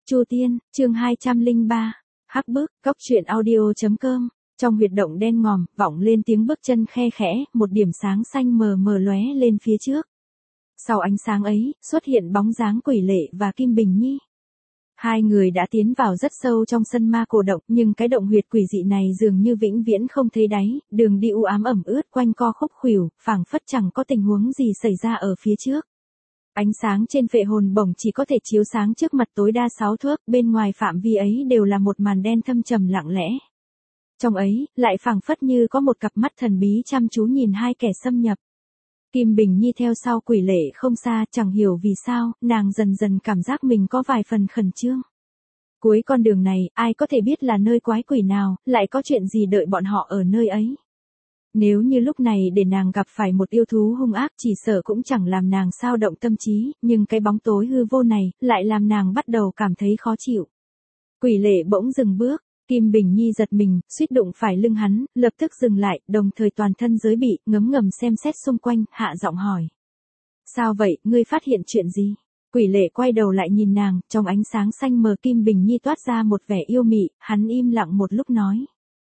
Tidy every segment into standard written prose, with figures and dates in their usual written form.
Chu Tiên, chương 203. Hắc Bức, Cốc truyện audio.com. Trong huyệt động đen ngòm, vọng lên tiếng bước chân khe khẽ, một điểm sáng xanh mờ mờ lóe lên phía trước. Sau ánh sáng ấy, xuất hiện bóng dáng Quỷ Lệ và Kim Bình Nhi. Hai người đã tiến vào rất sâu trong sân ma cổ động, nhưng cái động huyệt quỷ dị này dường như vĩnh viễn không thấy đáy, đường đi u ám ẩm ướt quanh co khúc khuỷu, phảng phất chẳng có tình huống gì xảy ra ở phía trước. Ánh sáng trên phệ hồn bổng chỉ có thể chiếu sáng trước mặt tối đa 6 thước, bên ngoài phạm vi ấy đều là một màn đen thâm trầm lặng lẽ. Trong ấy, lại phảng phất như có một cặp mắt thần bí chăm chú nhìn hai kẻ xâm nhập. Kim Bình Nhi theo sau Quỷ Lệ không xa, chẳng hiểu vì sao, nàng dần dần cảm giác mình có vài phần khẩn trương. Cuối con đường này, ai có thể biết là nơi quái quỷ nào, lại có chuyện gì đợi bọn họ ở nơi ấy. Nếu như lúc này để nàng gặp phải một yêu thú hung ác chỉ sợ cũng chẳng làm nàng sao động tâm trí, nhưng cái bóng tối hư vô này, lại làm nàng bắt đầu cảm thấy khó chịu. Quỷ Lệ bỗng dừng bước, Kim Bình Nhi giật mình, suýt đụng phải lưng hắn, lập tức dừng lại, đồng thời toàn thân giới bị, ngấm ngầm xem xét xung quanh, hạ giọng hỏi. Sao vậy, ngươi phát hiện chuyện gì? Quỷ Lệ quay đầu lại nhìn nàng, trong ánh sáng xanh mờ Kim Bình Nhi toát ra một vẻ yêu mị, hắn im lặng một lúc nói.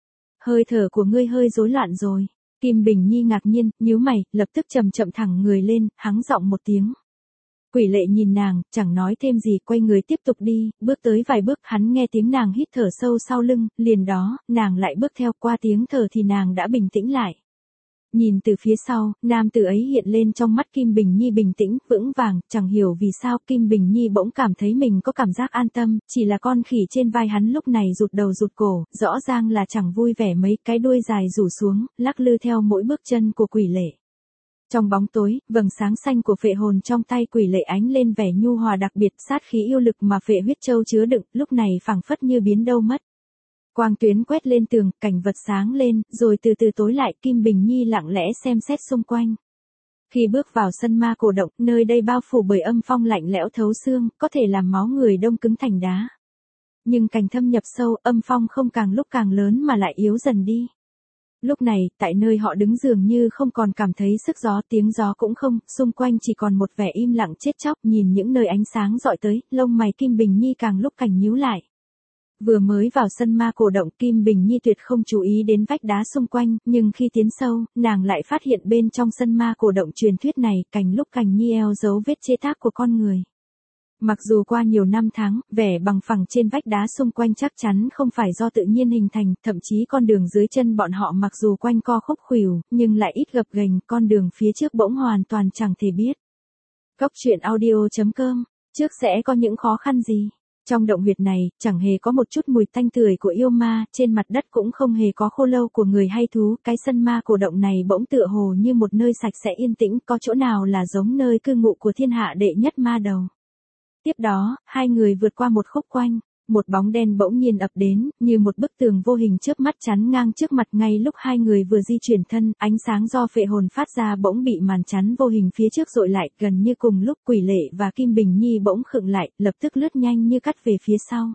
Hơi thở của ngươi hơi rối loạn rồi. Kim Bình Nhi ngạc nhiên, nhíu mày, lập tức chậm thẳng người lên, hắng giọng một tiếng. Quỷ Lệ nhìn nàng, chẳng nói thêm gì, quay người tiếp tục đi, bước tới vài bước, hắn nghe tiếng nàng hít thở sâu sau lưng, liền đó, nàng lại bước theo, qua tiếng thở thì nàng đã bình tĩnh lại. Nhìn từ phía sau, nam tử ấy hiện lên trong mắt Kim Bình Nhi bình tĩnh, vững vàng, chẳng hiểu vì sao Kim Bình Nhi bỗng cảm thấy mình có cảm giác an tâm, chỉ là con khỉ trên vai hắn lúc này rụt đầu rụt cổ, rõ ràng là chẳng vui vẻ mấy, cái đuôi dài rủ xuống, lắc lư theo mỗi bước chân của Quỷ Lệ. Trong bóng tối, vầng sáng xanh của phệ hồn trong tay Quỷ Lệ ánh lên vẻ nhu hòa đặc biệt, sát khí yêu lực mà phệ huyết châu chứa đựng, lúc này phảng phất như biến đâu mất. Quang tuyến quét lên tường, cảnh vật sáng lên, rồi từ từ tối lại, Kim Bình Nhi lặng lẽ xem xét xung quanh. Khi bước vào sân ma cổ động, nơi đây bao phủ bởi âm phong lạnh lẽo thấu xương, có thể làm máu người đông cứng thành đá. Nhưng cảnh thâm nhập sâu, âm phong không càng lúc càng lớn mà lại yếu dần đi. Lúc này, tại nơi họ đứng dường như không còn cảm thấy sức gió, tiếng gió cũng không, xung quanh chỉ còn một vẻ im lặng chết chóc, nhìn những nơi ánh sáng dọi tới, lông mày Kim Bình Nhi càng lúc càng nhíu lại. Vừa mới vào sân ma cổ động, Kim Bình Nhi tuyệt không chú ý đến vách đá xung quanh, nhưng khi tiến sâu, nàng lại phát hiện bên trong sân ma cổ động truyền thuyết này, cành lúc cành nhi eo dấu vết chế tác của con người. Mặc dù qua nhiều năm tháng, vẻ bằng phẳng trên vách đá xung quanh chắc chắn không phải do tự nhiên hình thành, thậm chí con đường dưới chân bọn họ mặc dù quanh co khúc khuỷu, nhưng lại ít gập ghềnh, con đường phía trước bỗng hoàn toàn chẳng thể biết. Cốc truyện audio.com, trước sẽ có những khó khăn gì? Trong động huyệt này, chẳng hề có một chút mùi tanh tưởi của yêu ma, trên mặt đất cũng không hề có khô lâu của người hay thú, cái sân ma cổ động này bỗng tựa hồ như một nơi sạch sẽ yên tĩnh, có chỗ nào là giống nơi cư ngụ của thiên hạ đệ nhất ma đầu. Tiếp đó, hai người vượt qua một khúc quanh, một bóng đen bỗng nhiên ập đến, như một bức tường vô hình chớp mắt chắn ngang trước mặt, ngay lúc hai người vừa di chuyển thân, ánh sáng do phệ hồn phát ra bỗng bị màn chắn vô hình phía trước dội lại, gần như cùng lúc Quỷ Lệ và Kim Bình Nhi bỗng khựng lại, lập tức lướt nhanh như cắt về phía sau.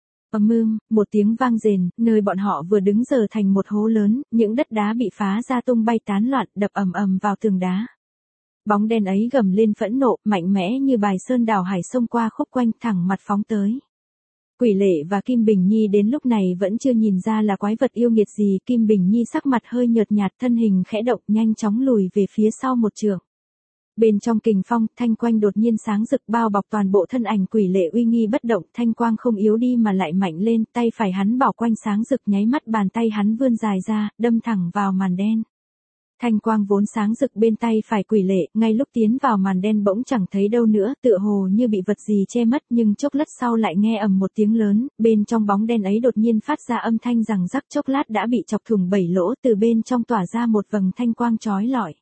Một tiếng vang rền, nơi bọn họ vừa đứng giờ thành một hố lớn, những đất đá bị phá ra tung bay tán loạn, đập ầm vào tường đá. Bóng đen ấy gầm lên phẫn nộ, mạnh mẽ như bài sơn đảo hải xông qua khúc quanh, thẳng mặt phóng tới. Quỷ Lệ và Kim Bình Nhi đến lúc này vẫn chưa nhìn ra là quái vật yêu nghiệt gì, Kim Bình Nhi sắc mặt hơi nhợt nhạt, thân hình khẽ động, nhanh chóng lùi về phía sau một trượng. Bên trong kình phong, thanh quang đột nhiên sáng rực bao bọc toàn bộ thân ảnh Quỷ Lệ uy nghi bất động, thanh quang không yếu đi mà lại mạnh lên, tay phải hắn bảo quanh sáng rực, nháy mắt bàn tay hắn vươn dài ra, đâm thẳng vào màn đen. Thanh quang vốn sáng rực bên tay phải Quỷ Lệ, ngay lúc tiến vào màn đen bỗng chẳng thấy đâu nữa, tựa hồ như bị vật gì che mất, nhưng chốc lát sau lại nghe ầm một tiếng lớn, bên trong bóng đen ấy đột nhiên phát ra âm thanh rằng rắc, chốc lát đã bị chọc thủng 7 lỗ, từ bên trong tỏa ra một vầng thanh quang chói lọi.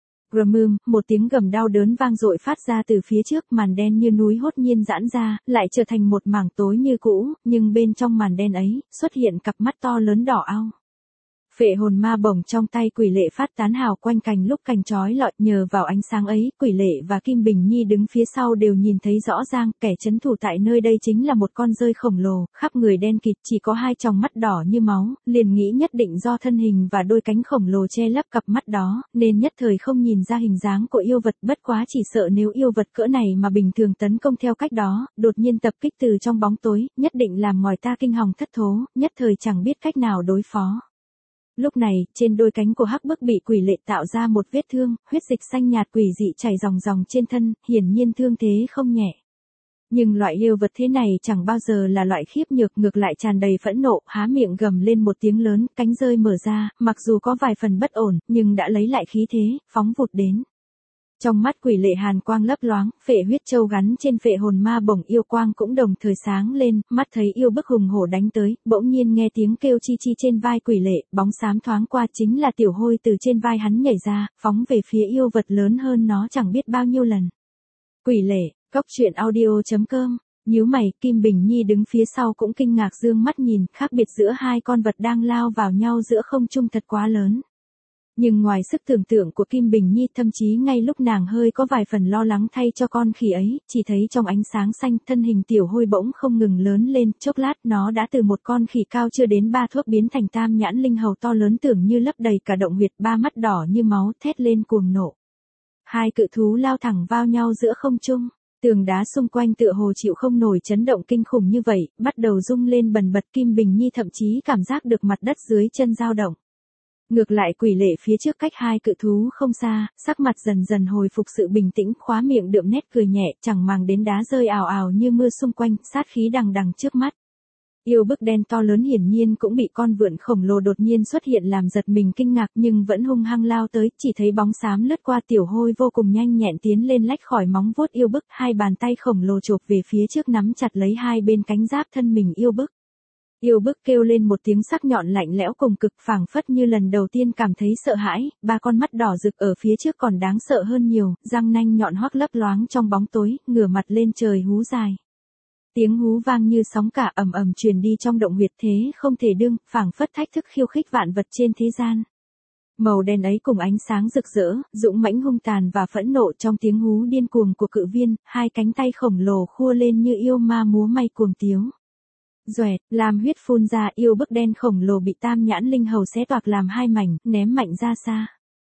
Một tiếng gầm đau đớn vang dội phát ra từ phía trước, màn đen như núi hốt nhiên giãn ra, lại trở thành một mảng tối như cũ, nhưng bên trong màn đen ấy, xuất hiện cặp mắt to lớn đỏ ao. Phệ hồn ma bổng trong tay Quỷ Lệ phát tán hào quanh cành lúc cành chói lọi, nhờ vào ánh sáng ấy, Quỷ Lệ và Kim Bình Nhi đứng phía sau đều nhìn thấy rõ ràng, kẻ trấn thủ tại nơi đây chính là một con dơi khổng lồ, khắp người đen kịt, chỉ có hai tròng mắt đỏ như máu, liền nghĩ nhất định do thân hình và đôi cánh khổng lồ che lấp cặp mắt đó, nên nhất thời không nhìn ra hình dáng của yêu vật, bất quá chỉ sợ nếu yêu vật cỡ này mà bình thường tấn công theo cách đó, đột nhiên tập kích từ trong bóng tối, nhất định làm ngoài ta kinh hòng thất thố, nhất thời chẳng biết cách nào đối phó. Lúc này, trên đôi cánh của Hắc Bức bị Quỷ Lệ tạo ra một vết thương, huyết dịch xanh nhạt quỷ dị chảy ròng ròng trên thân, hiển nhiên thương thế không nhẹ. Nhưng loại yêu vật thế này chẳng bao giờ là loại khiếp nhược, ngược lại tràn đầy phẫn nộ, há miệng gầm lên một tiếng lớn, cánh rơi mở ra, mặc dù có vài phần bất ổn, nhưng đã lấy lại khí thế, phóng vụt đến. Trong mắt Quỷ Lệ hàn quang lấp loáng, phệ huyết châu gắn trên phệ hồn ma bổng yêu quang cũng đồng thời sáng lên, mắt thấy yêu bức hùng hổ đánh tới, bỗng nhiên nghe tiếng kêu chi chi trên vai Quỷ Lệ, bóng xám thoáng qua chính là Tiểu Hôi từ trên vai hắn nhảy ra, phóng về phía yêu vật lớn hơn nó chẳng biết bao nhiêu lần. Quỷ Lệ, Cốc Truyện Audio.com. Nhíu mày, Kim Bình Nhi đứng phía sau cũng kinh ngạc dương mắt nhìn, khác biệt giữa hai con vật đang lao vào nhau giữa không trung thật quá lớn. Nhưng ngoài sức tưởng tượng của Kim Bình Nhi, thậm chí ngay lúc nàng hơi có vài phần lo lắng thay cho con khỉ ấy, chỉ thấy trong ánh sáng xanh, thân hình Tiểu Hôi bỗng không ngừng lớn lên, chốc lát nó đã từ một con khỉ cao chưa đến 3 thước biến thành tam nhãn linh hầu to lớn tưởng như lấp đầy cả động huyệt, 3 mắt đỏ như máu, thét lên cuồng nộ. Hai cự thú lao thẳng vào nhau giữa không trung, tường đá xung quanh tựa hồ chịu không nổi chấn động kinh khủng như vậy, bắt đầu rung lên bần bật. Kim Bình Nhi thậm chí cảm giác được mặt đất dưới chân dao động. Ngược lại Quỷ Lệ phía trước cách hai cự thú không xa, sắc mặt dần dần hồi phục sự bình tĩnh, khóa miệng đượm nét cười nhẹ, chẳng màng đến đá rơi ào ào như mưa xung quanh, sát khí đằng đằng trước mắt. Yêu bức đen to lớn hiển nhiên cũng bị con vượn khổng lồ đột nhiên xuất hiện làm giật mình kinh ngạc, nhưng vẫn hung hăng lao tới, chỉ thấy bóng xám lướt qua Tiểu Hôi vô cùng nhanh nhẹn tiến lên lách khỏi móng vuốt yêu bức, hai bàn tay khổng lồ chộp về phía trước nắm chặt lấy hai bên cánh giáp thân mình yêu bức. Yêu bức kêu lên một tiếng sắc nhọn lạnh lẽo cùng cực, phảng phất như lần đầu tiên cảm thấy sợ hãi, ba con mắt đỏ rực ở phía trước còn đáng sợ hơn nhiều, răng nanh nhọn hoắc lấp loáng trong bóng tối, ngửa mặt lên trời hú dài. Tiếng hú vang như sóng cả ầm ầm truyền đi trong động huyệt thế không thể đương, phảng phất thách thức khiêu khích vạn vật trên thế gian. Màu đen ấy cùng ánh sáng rực rỡ, dũng mãnh hung tàn và phẫn nộ trong tiếng hú điên cuồng của cự viên, hai cánh tay khổng lồ khua lên như yêu ma múa may cuồng tiếu. Doẹt, làm huyết phun ra, yêu bức đen khổng lồ bị tam nhãn linh hầu xé toạc làm hai mảnh, ném mạnh ra xa.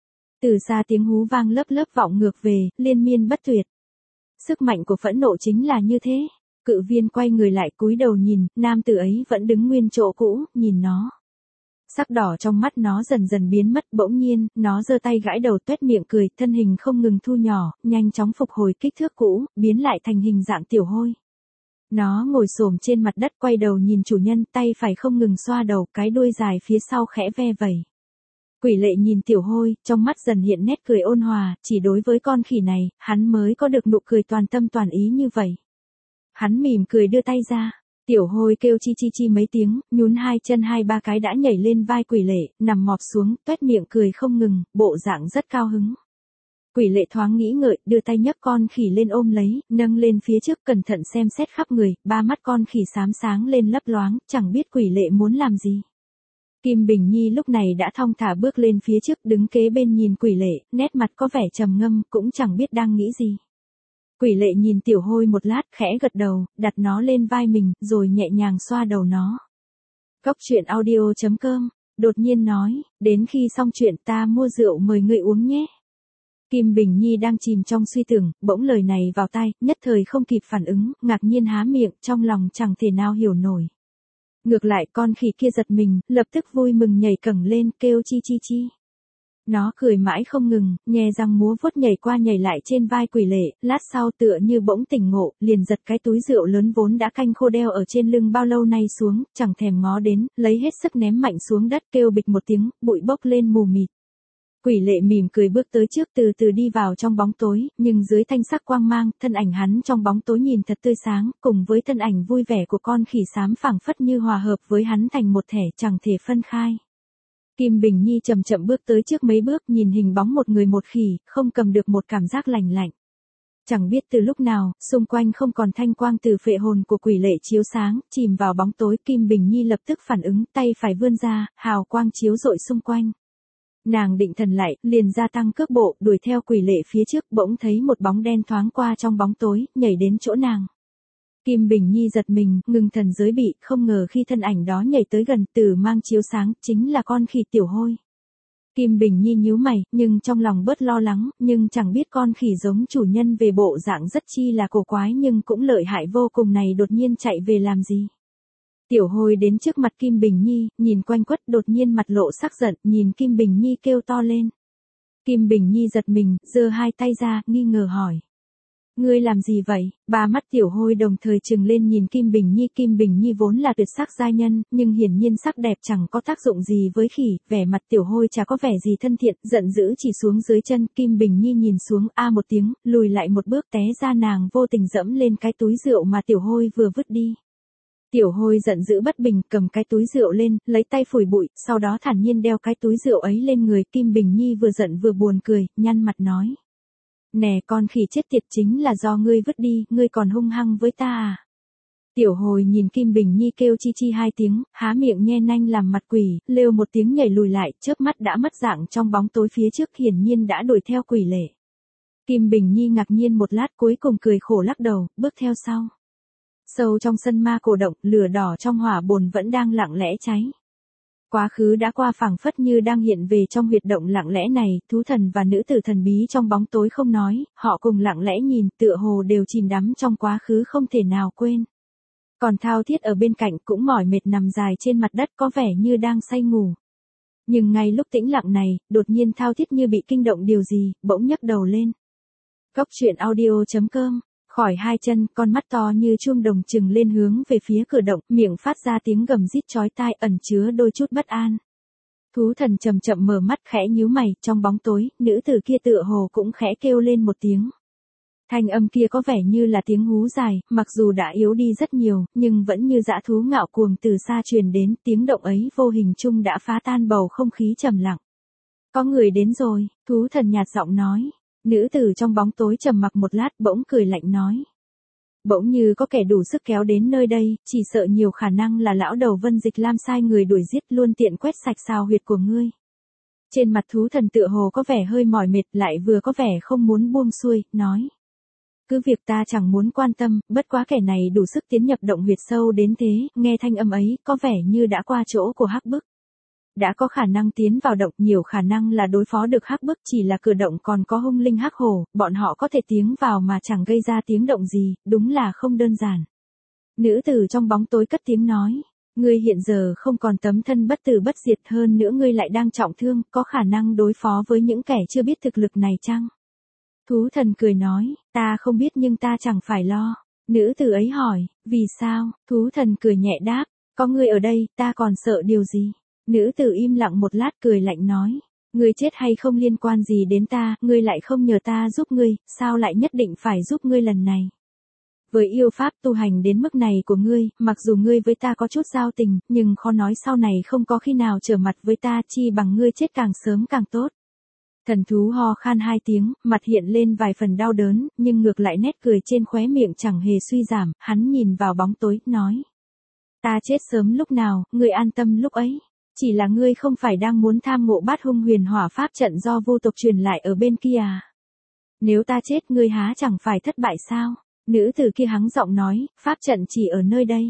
Từ xa tiếng hú vang lớp lớp vọng ngược về, liên miên bất tuyệt. Sức mạnh của phẫn nộ chính là như thế. Cự viên quay người lại cúi đầu nhìn, nam tử ấy vẫn đứng nguyên chỗ cũ, nhìn nó. Sắc đỏ trong mắt nó dần dần biến mất, bỗng nhiên, nó giơ tay gãi đầu tuét miệng cười, thân hình không ngừng thu nhỏ, nhanh chóng phục hồi kích thước cũ, biến lại thành hình dạng Tiểu Hôi. Nó ngồi xổm trên mặt đất quay đầu nhìn chủ nhân, tay phải không ngừng xoa đầu, cái đuôi dài phía sau khẽ ve vẩy. Quỷ Lệ nhìn Tiểu Hôi, trong mắt dần hiện nét cười ôn hòa, chỉ đối với con khỉ này, hắn mới có được nụ cười toàn tâm toàn ý như vậy. Hắn mỉm cười đưa tay ra, Tiểu Hôi kêu chi chi chi mấy tiếng, nhún hai chân hai ba cái đã nhảy lên vai Quỷ Lệ, nằm mọp xuống, tuét miệng cười không ngừng, bộ dạng rất cao hứng. Quỷ Lệ thoáng nghĩ ngợi, đưa tay nhấc con khỉ lên ôm lấy, nâng lên phía trước cẩn thận xem xét khắp người, ba mắt con khỉ xám sáng lên lấp loáng, chẳng biết Quỷ Lệ muốn làm gì. Kim Bình Nhi lúc này đã thong thả bước lên phía trước, đứng kế bên nhìn Quỷ Lệ, nét mặt có vẻ trầm ngâm, cũng chẳng biết đang nghĩ gì. Quỷ Lệ nhìn Tiểu Hôi một lát, khẽ gật đầu, đặt nó lên vai mình, rồi nhẹ nhàng xoa đầu nó. Cốc Truyện Audio.com, đột nhiên nói, đến khi xong chuyện ta mua rượu mời người uống nhé. Kim Bình Nhi đang chìm trong suy tưởng, bỗng lời này vào tai, nhất thời không kịp phản ứng, ngạc nhiên há miệng, trong lòng chẳng thể nào hiểu nổi. Ngược lại con khỉ kia giật mình, lập tức vui mừng nhảy cẳng lên, kêu chi chi chi. Nó cười mãi không ngừng, nhe răng múa vuốt nhảy qua nhảy lại trên vai Quỷ Lệ, lát sau tựa như bỗng tỉnh ngộ, liền giật cái túi rượu lớn vốn đã canh khô đeo ở trên lưng bao lâu nay xuống, chẳng thèm ngó đến, lấy hết sức ném mạnh xuống đất, kêu bịch một tiếng, bụi bốc lên mù mịt. Quỷ Lệ mỉm cười bước tới trước, từ từ đi vào trong bóng tối, nhưng dưới thanh sắc quang mang, thân ảnh hắn trong bóng tối nhìn thật tươi sáng, cùng với thân ảnh vui vẻ của con khỉ xám phảng phất như hòa hợp với hắn thành một thể, chẳng thể phân khai. Kim Bình Nhi chậm chậm bước tới trước mấy bước, nhìn hình bóng một người một khỉ, không cầm được một cảm giác lành lạnh. Chẳng biết từ lúc nào, xung quanh không còn thanh quang từ phệ hồn của quỷ lệ chiếu sáng, chìm vào bóng tối. Kim Bình Nhi lập tức phản ứng, tay phải vươn ra, hào quang chiếu rọi xung quanh. Nàng định thần lại, liền gia tăng cước bộ, đuổi theo quỷ lệ phía trước, bỗng thấy một bóng đen thoáng qua trong bóng tối, nhảy đến chỗ nàng. Kim Bình Nhi giật mình, ngừng thần giới bị, không ngờ khi thân ảnh đó nhảy tới gần, tử mang chiếu sáng, chính là con khỉ Tiểu Hôi. Kim Bình Nhi nhíu mày, nhưng trong lòng bớt lo lắng, nhưng chẳng biết con khỉ giống chủ nhân về bộ dạng rất chi là cổ quái nhưng cũng lợi hại vô cùng này đột nhiên chạy về làm gì. Tiểu Hôi đến trước mặt Kim Bình Nhi, nhìn quanh quất đột nhiên mặt lộ sắc giận, nhìn Kim Bình Nhi kêu to lên. Kim Bình Nhi giật mình, giơ hai tay ra, nghi ngờ hỏi. Ngươi làm gì vậy? Ba mắt Tiểu Hôi đồng thời trừng lên nhìn Kim Bình Nhi. Kim Bình Nhi vốn là tuyệt sắc giai nhân, nhưng hiển nhiên sắc đẹp chẳng có tác dụng gì với khỉ, vẻ mặt Tiểu Hôi chả có vẻ gì thân thiện, giận dữ chỉ xuống dưới chân. Kim Bình Nhi nhìn xuống a một tiếng, lùi lại một bước té ra, nàng vô tình dẫm lên cái túi rượu mà Tiểu Hôi vừa vứt đi. Tiểu Hôi giận dữ bất bình, cầm cái túi rượu lên, lấy tay phủi bụi, sau đó thản nhiên đeo cái túi rượu ấy lên người. Kim Bình Nhi vừa giận vừa buồn cười, nhăn mặt nói. Nè con khỉ chết tiệt, chính là do ngươi vứt đi, ngươi còn hung hăng với ta à? Tiểu Hồi nhìn Kim Bình Nhi kêu chi chi hai tiếng, há miệng nhe nanh làm mặt quỷ, lêu một tiếng nhảy lùi lại, chớp mắt đã mất dạng trong bóng tối phía trước, hiển nhiên đã đuổi theo quỷ lệ. Kim Bình Nhi ngạc nhiên một lát, cuối cùng cười khổ lắc đầu, bước theo sau. Sâu trong sân ma cổ động, lửa đỏ trong hỏa bồn vẫn đang lặng lẽ cháy. Quá khứ đã qua phảng phất như đang hiện về trong huyệt động lặng lẽ này, thú thần và nữ tử thần bí trong bóng tối không nói, họ cùng lặng lẽ nhìn, tựa hồ đều chìm đắm trong quá khứ không thể nào quên. Còn Thao Thiết ở bên cạnh cũng mỏi mệt nằm dài trên mặt đất, có vẻ như đang say ngủ. Nhưng ngay lúc tĩnh lặng này, đột nhiên Thao Thiết như bị kinh động điều gì, bỗng nhấc đầu lên. Cốc truyện audio.com. Khỏi hai chân, con mắt to như chuông đồng trừng lên hướng về phía cửa động, miệng phát ra tiếng gầm rít chói tai, ẩn chứa đôi chút bất an. Thú thần chậm chậm mở mắt, khẽ nhíu mày, trong bóng tối, nữ tử kia tựa hồ cũng khẽ kêu lên một tiếng. Thanh âm kia có vẻ như là tiếng hú dài, mặc dù đã yếu đi rất nhiều, nhưng vẫn như dã thú ngạo cuồng từ xa truyền đến, tiếng động ấy vô hình chung đã phá tan bầu không khí trầm lặng. Có người đến rồi, thú thần nhạt giọng nói. Nữ tử trong bóng tối trầm mặc một lát, bỗng cười lạnh nói. Bỗng như có kẻ đủ sức kéo đến nơi đây, chỉ sợ nhiều khả năng là lão đầu Vân Dịch Lam sai người đuổi giết, luôn tiện quét sạch sao huyệt của ngươi. Trên mặt thú thần tựa hồ có vẻ hơi mỏi mệt, lại vừa có vẻ không muốn buông xuôi, nói. Cứ việc ta chẳng muốn quan tâm, bất quá kẻ này đủ sức tiến nhập động huyệt sâu đến thế, nghe thanh âm ấy, có vẻ như đã qua chỗ của Hắc Bức. Đã có khả năng tiến vào động, nhiều khả năng là đối phó được Hắc Bức, chỉ là cửa động còn có hung linh hắc hổ, bọn họ có thể tiến vào mà chẳng gây ra tiếng động gì, đúng là không đơn giản. Nữ tử trong bóng tối cất tiếng nói, ngươi hiện giờ không còn tấm thân bất tử bất diệt, hơn nữa ngươi lại đang trọng thương, có khả năng đối phó với những kẻ chưa biết thực lực này chăng? Thú thần cười nói, ta không biết nhưng ta chẳng phải lo. Nữ tử ấy hỏi, vì sao? Thú thần cười nhẹ đáp, có ngươi ở đây, ta còn sợ điều gì? Nữ tử im lặng một lát cười lạnh nói, ngươi chết hay không liên quan gì đến ta, ngươi lại không nhờ ta giúp ngươi, sao lại nhất định phải giúp ngươi lần này? Với yêu pháp tu hành đến mức này của ngươi, mặc dù ngươi với ta có chút giao tình, nhưng khó nói sau này không có khi nào trở mặt với ta, chi bằng ngươi chết càng sớm càng tốt. Thần thú ho khan hai tiếng, mặt hiện lên vài phần đau đớn, nhưng ngược lại nét cười trên khóe miệng chẳng hề suy giảm, hắn nhìn vào bóng tối, nói. Ta chết sớm lúc nào, ngươi an tâm lúc ấy. Chỉ là ngươi không phải đang muốn tham ngộ Bát Hung Huyền Hỏa pháp trận do vô tộc truyền lại ở bên kia à? Nếu ta chết ngươi há chẳng phải thất bại sao? Nữ tử kia hắng giọng nói, pháp trận chỉ ở nơi đây.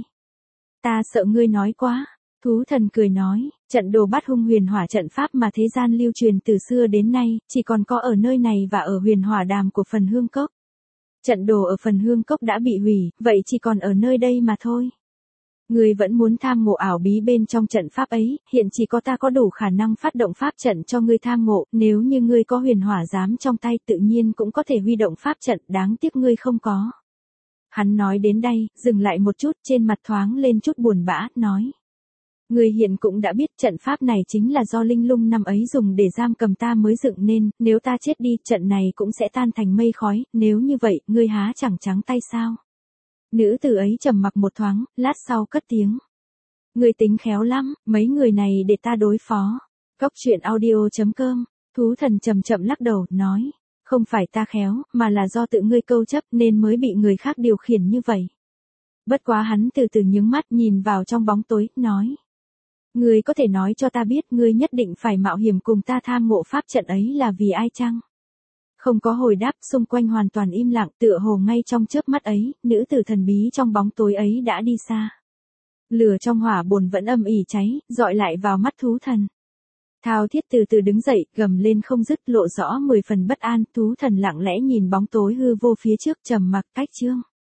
Ta sợ ngươi nói quá. Thú thần cười nói, trận đồ Bát Hung Huyền Hỏa trận pháp mà thế gian lưu truyền từ xưa đến nay, chỉ còn có ở nơi này và ở Huyền Hỏa Đàm của Phần Hương Cốc. Trận đồ ở Phần Hương Cốc đã bị hủy, vậy chỉ còn ở nơi đây mà thôi. Ngươi vẫn muốn tham ngộ ảo bí bên trong trận pháp ấy, hiện chỉ có ta có đủ khả năng phát động pháp trận cho ngươi tham ngộ, nếu như ngươi có huyền hỏa giám trong tay tự nhiên cũng có thể huy động pháp trận, đáng tiếc ngươi không có. Hắn nói đến đây, dừng lại một chút, trên mặt thoáng lên chút buồn bã, nói. Ngươi hiện cũng đã biết trận pháp này chính là do linh lung năm ấy dùng để giam cầm ta mới dựng nên, nếu ta chết đi, trận này cũng sẽ tan thành mây khói, nếu như vậy, ngươi há chẳng trắng tay sao? Nữ tử ấy trầm mặc một thoáng, lát sau cất tiếng. Ngươi tính khéo lắm, mấy người này để ta đối phó. Cốc truyện audio.com. Thú thần chậm chậm lắc đầu, nói. Không phải ta khéo, mà là do tự ngươi câu chấp nên mới bị người khác điều khiển như vậy. Bất quá hắn từ từ nhướng mắt nhìn vào trong bóng tối, nói. Ngươi có thể nói cho ta biết ngươi nhất định phải mạo hiểm cùng ta tham ngộ pháp trận ấy là vì ai chăng? Không có hồi đáp, xung quanh hoàn toàn im lặng, tựa hồ ngay trong chớp mắt ấy, nữ tử thần bí trong bóng tối ấy đã đi xa. Lửa trong hỏa bồn vẫn âm ỉ cháy, dọi lại vào mắt thú thần. Thao Thiết từ từ đứng dậy, gầm lên không dứt, lộ rõ 10 phần bất an, thú thần lặng lẽ nhìn bóng tối hư vô phía trước, trầm mặc. Cách chương